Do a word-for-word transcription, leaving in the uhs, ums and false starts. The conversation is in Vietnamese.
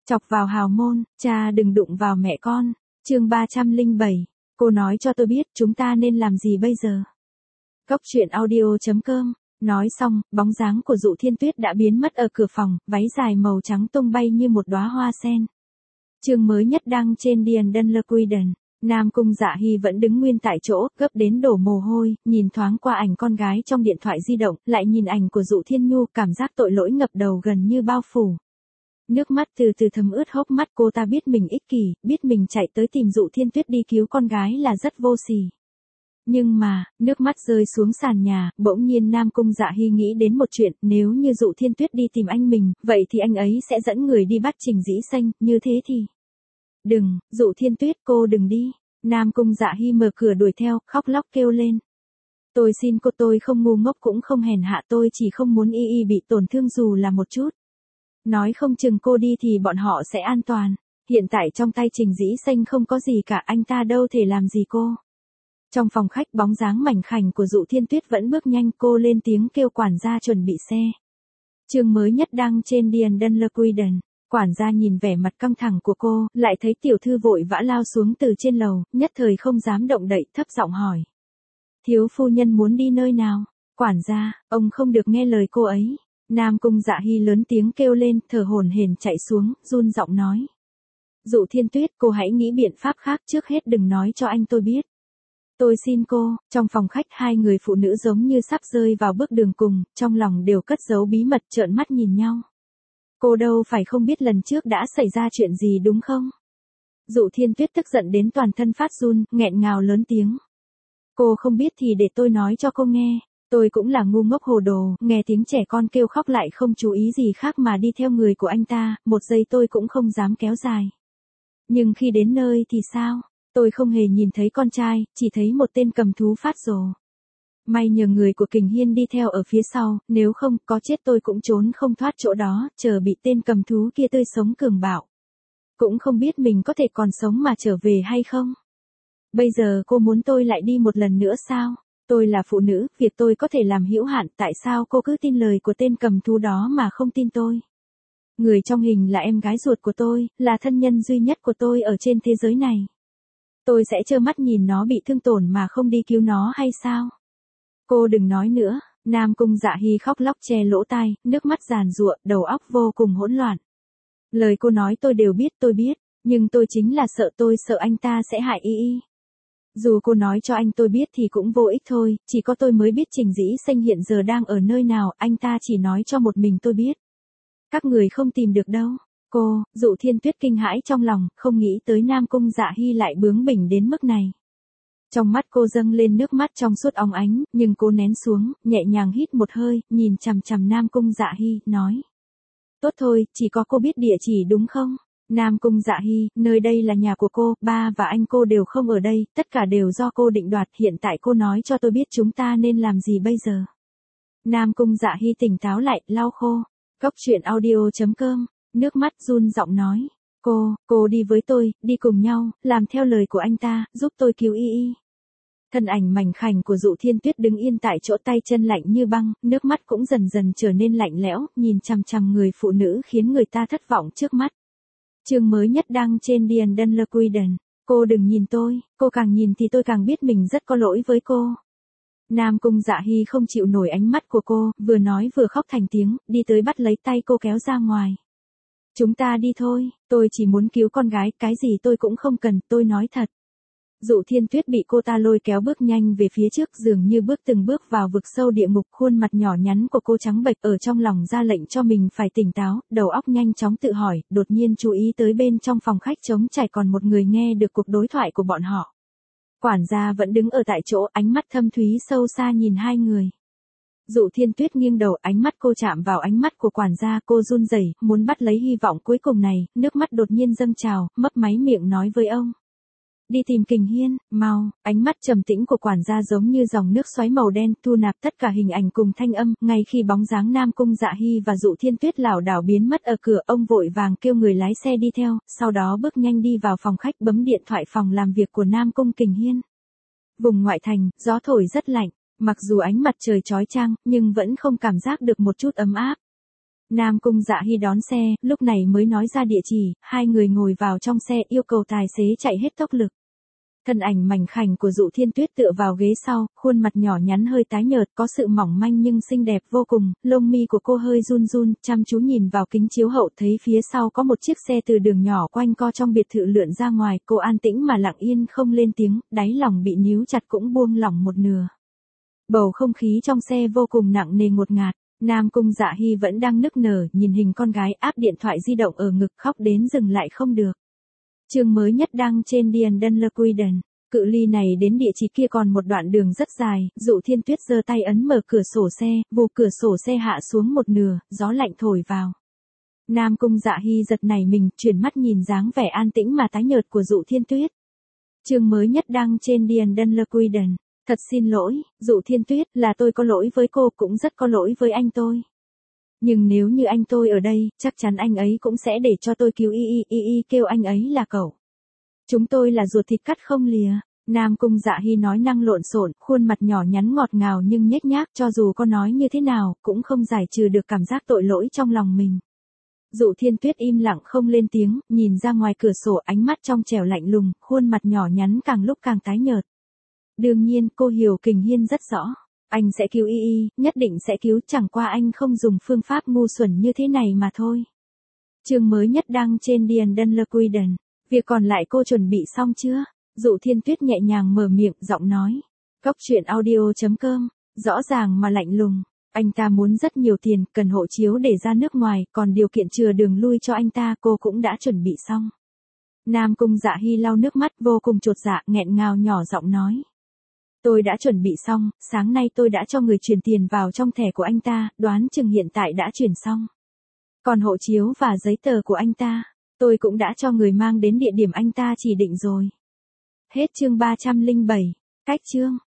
Chọc vào hào môn, cha đừng đụng vào mẹ con. Chương ba trăm lẻ bảy. Cô nói cho tôi biết chúng ta nên làm gì bây giờ. Cốc truyện audio chấm com. Nói xong, bóng dáng của Dụ Thiên Tuyết đã biến mất ở cửa phòng, váy dài màu trắng tung bay như một đóa hoa sen. Chương mới nhất đăng trên Điền Đân Lơ Quy Đần. Nam Cung Dạ Hy vẫn đứng nguyên tại chỗ, gấp đến đổ mồ hôi, nhìn thoáng qua ảnh con gái trong điện thoại di động, lại nhìn ảnh của Dụ Thiên Nhu, cảm giác tội lỗi ngập đầu gần như bao phủ. Nước mắt từ từ thấm ướt hốc mắt, cô ta biết mình ích kỷ, biết mình chạy tới tìm Dụ Thiên Tuyết đi cứu con gái là rất vô sỉ. Nhưng mà, nước mắt rơi xuống sàn nhà, bỗng nhiên Nam Cung Dạ Hy nghĩ đến một chuyện, nếu như Dụ Thiên Tuyết đi tìm anh mình, vậy thì anh ấy sẽ dẫn người đi bắt Trình Dĩ Xanh, như thế thì... Đừng, Dụ Thiên Tuyết, cô đừng đi. Nam Cung Dạ Hy mở cửa đuổi theo, khóc lóc kêu lên. Tôi xin cô, tôi không ngu ngốc cũng không hèn hạ, tôi chỉ không muốn y y bị tổn thương dù là một chút. Nói không chừng cô đi thì bọn họ sẽ an toàn. Hiện tại trong tay Trình Dĩ Xanh không có gì cả, anh ta đâu thể làm gì cô. Trong phòng khách, bóng dáng mảnh khảnh của Dụ Thiên Tuyết vẫn bước nhanh, cô lên tiếng kêu quản gia chuẩn bị xe. Chương mới nhất đăng trên Điền Đân Lơ Quy Đần. Quản gia nhìn vẻ mặt căng thẳng của cô, lại thấy tiểu thư vội vã lao xuống từ trên lầu, nhất thời không dám động đậy, thấp giọng hỏi. Thiếu phu nhân muốn đi nơi nào? Quản gia, ông không được nghe lời cô ấy. Nam Cung Dạ Hy lớn tiếng kêu lên, thở hổn hển chạy xuống, run giọng nói. Dụ Thiên Tuyết, cô hãy nghĩ biện pháp khác, trước hết đừng nói cho anh tôi biết. Tôi xin cô. Trong phòng khách, hai người phụ nữ giống như sắp rơi vào bước đường cùng, trong lòng đều cất giấu bí mật, trợn mắt nhìn nhau. Cô đâu phải không biết lần trước đã xảy ra chuyện gì đúng không? Dụ Thiên Tuyết tức giận đến toàn thân phát run, nghẹn ngào lớn tiếng. Cô không biết thì để tôi nói cho cô nghe. Tôi cũng là ngu ngốc hồ đồ, nghe tiếng trẻ con kêu khóc lại không chú ý gì khác mà đi theo người của anh ta, một giây tôi cũng không dám kéo dài. Nhưng khi đến nơi thì sao? Tôi không hề nhìn thấy con trai, chỉ thấy một tên cầm thú phát rồ. May nhờ người của Kình Hiên đi theo ở phía sau, nếu không, có chết tôi cũng trốn không thoát chỗ đó, chờ bị tên cầm thú kia tươi sống cường bạo. Cũng không biết mình có thể còn sống mà trở về hay không. Bây giờ cô muốn tôi lại đi một lần nữa sao? Tôi là phụ nữ, việc tôi có thể làm hữu hạn, tại sao cô cứ tin lời của tên cầm thú đó mà không tin tôi? Người trong hình là em gái ruột của tôi, là thân nhân duy nhất của tôi ở trên thế giới này. Tôi sẽ trơ mắt nhìn nó bị thương tổn mà không đi cứu nó hay sao? Cô đừng nói nữa. Nam Cung Dạ Hy khóc lóc che lỗ tai, nước mắt giàn giụa, đầu óc vô cùng hỗn loạn. Lời cô nói tôi đều biết, tôi biết, nhưng tôi chính là sợ, tôi sợ anh ta sẽ hại y y. Dù cô nói cho anh tôi biết thì cũng vô ích thôi, chỉ có tôi mới biết Trình Dĩ Xanh hiện giờ đang ở nơi nào, anh ta chỉ nói cho một mình tôi biết. Các người không tìm được đâu. Cô, Dụ Thiên Tuyết kinh hãi trong lòng, không nghĩ tới Nam Cung Dạ Hy lại bướng bỉnh đến mức này. Trong mắt cô dâng lên nước mắt trong suốt óng ánh, nhưng cô nén xuống, nhẹ nhàng hít một hơi, nhìn chằm chằm Nam Cung Dạ Hy, nói. Tốt thôi, chỉ có cô biết địa chỉ đúng không? Nam Cung Dạ Hy, nơi đây là nhà của cô, ba và anh cô đều không ở đây, tất cả đều do cô định đoạt, hiện tại cô nói cho tôi biết chúng ta nên làm gì bây giờ. Nam Cung Dạ Hy tỉnh táo lại, lau khô. Cốc truyện audio chấm com, nước mắt run giọng nói. Cô, cô đi với tôi, đi cùng nhau, làm theo lời của anh ta, giúp tôi cứu y y. Thân ảnh mảnh khảnh của Dụ Thiên Tuyết đứng yên tại chỗ, tay chân lạnh như băng, nước mắt cũng dần dần trở nên lạnh lẽo, nhìn chằm chằm người phụ nữ khiến người ta thất vọng trước mắt. Chương mới nhất đăng trên Điền Đân Lơ Quy Đần. Cô đừng nhìn tôi, cô càng nhìn thì tôi càng biết mình rất có lỗi với cô. Nam Cung Dạ Hy không chịu nổi ánh mắt của cô, vừa nói vừa khóc thành tiếng, đi tới bắt lấy tay cô kéo ra ngoài. Chúng ta đi thôi, tôi chỉ muốn cứu con gái, cái gì tôi cũng không cần, tôi nói thật. Dụ Thiên Tuyết bị cô ta lôi kéo bước nhanh về phía trước, dường như bước từng bước vào vực sâu địa ngục, khuôn mặt nhỏ nhắn của cô trắng bệch, ở trong lòng ra lệnh cho mình phải tỉnh táo, đầu óc nhanh chóng tự hỏi, đột nhiên chú ý tới bên trong phòng khách trống trải còn một người nghe được cuộc đối thoại của bọn họ. Quản gia vẫn đứng ở tại chỗ, ánh mắt thâm thúy sâu xa nhìn hai người. Dụ Thiên Tuyết nghiêng đầu, ánh mắt cô chạm vào ánh mắt của quản gia, cô run rẩy, muốn bắt lấy hy vọng cuối cùng này, nước mắt đột nhiên dâng trào, mấp máy miệng nói với ông. Đi tìm Kình Hiên, mau. Ánh mắt trầm tĩnh của quản gia giống như dòng nước xoáy màu đen, thu nạp tất cả hình ảnh cùng thanh âm, ngay khi bóng dáng Nam Cung Dạ Hy và Dụ Thiên Tuyết lảo đảo biến mất ở cửa, ông vội vàng kêu người lái xe đi theo, sau đó bước nhanh đi vào phòng khách, bấm điện thoại phòng làm việc của Nam Cung Kình Hiên. Vùng ngoại thành, gió thổi rất lạnh, mặc dù ánh mặt trời chói chang, nhưng vẫn không cảm giác được một chút ấm áp. Nam Cung Dạ Hy đón xe, lúc này mới nói ra địa chỉ, hai người ngồi vào trong xe yêu cầu tài xế chạy hết tốc lực. Thân ảnh mảnh khảnh của Dụ Thiên Tuyết tựa vào ghế sau, khuôn mặt nhỏ nhắn hơi tái nhợt, có sự mỏng manh nhưng xinh đẹp vô cùng, lông mi của cô hơi run run, chăm chú nhìn vào kính chiếu hậu thấy phía sau có một chiếc xe từ đường nhỏ quanh co trong biệt thự lượn ra ngoài, cô an tĩnh mà lặng yên không lên tiếng, đáy lòng bị níu chặt cũng buông lỏng một nửa. Bầu không khí trong xe vô cùng nặng nề ngột ngạt. Nam Cung Dạ Hy vẫn đang nức nở, nhìn hình con gái áp điện thoại di động ở ngực khóc đến dừng lại không được. Chương mới nhất đăng trên Điền Đân Lơ Quiden. Cự ly này đến địa chỉ kia còn một đoạn đường rất dài, Dụ Thiên Tuyết giơ tay ấn mở cửa sổ xe, vù cửa sổ xe hạ xuống một nửa, gió lạnh thổi vào. Nam Cung Dạ Hy giật nảy mình, chuyển mắt nhìn dáng vẻ an tĩnh mà tái nhợt của Dụ Thiên Tuyết. Chương mới nhất đăng trên Điền Đân Lơ Quiden. Thật xin lỗi, Dụ Thiên Tuyết, là tôi có lỗi với cô, cũng rất có lỗi với anh tôi. Nhưng nếu như anh tôi ở đây, chắc chắn anh ấy cũng sẽ để cho tôi cứu y y y y kêu anh ấy là cậu. Chúng tôi là ruột thịt cắt không lìa. Nam Cung Dạ Hy nói năng lộn xộn, khuôn mặt nhỏ nhắn ngọt ngào nhưng nhếch nhác, cho dù có nói như thế nào, cũng không giải trừ được cảm giác tội lỗi trong lòng mình. Dụ Thiên Tuyết im lặng không lên tiếng, nhìn ra ngoài cửa sổ, ánh mắt trong trẻo lạnh lùng, khuôn mặt nhỏ nhắn càng lúc càng tái nhợt. Đương nhiên, cô hiểu Kình Hiên rất rõ. Anh sẽ cứu y y, nhất định sẽ cứu, chẳng qua anh không dùng phương pháp ngu xuẩn như thế này mà thôi. Chương mới nhất đăng trên Điền Đân Lơ Quiden. Việc còn lại cô chuẩn bị xong chưa? Dụ Thiên Tuyết nhẹ nhàng mở miệng, giọng nói. Cốc truyện audio chấm com, rõ ràng mà lạnh lùng. Anh ta muốn rất nhiều tiền, cần hộ chiếu để ra nước ngoài, còn điều kiện chừa đường lui cho anh ta cô cũng đã chuẩn bị xong. Nam Cung Dạ Hy lau nước mắt vô cùng chột dạ, nghẹn ngào nhỏ giọng nói. Tôi đã chuẩn bị xong, sáng nay tôi đã cho người chuyển tiền vào trong thẻ của anh ta, đoán chừng hiện tại đã chuyển xong. Còn hộ chiếu và giấy tờ của anh ta, tôi cũng đã cho người mang đến địa điểm anh ta chỉ định rồi. Hết chương ba trăm lẻ bảy, cách chương.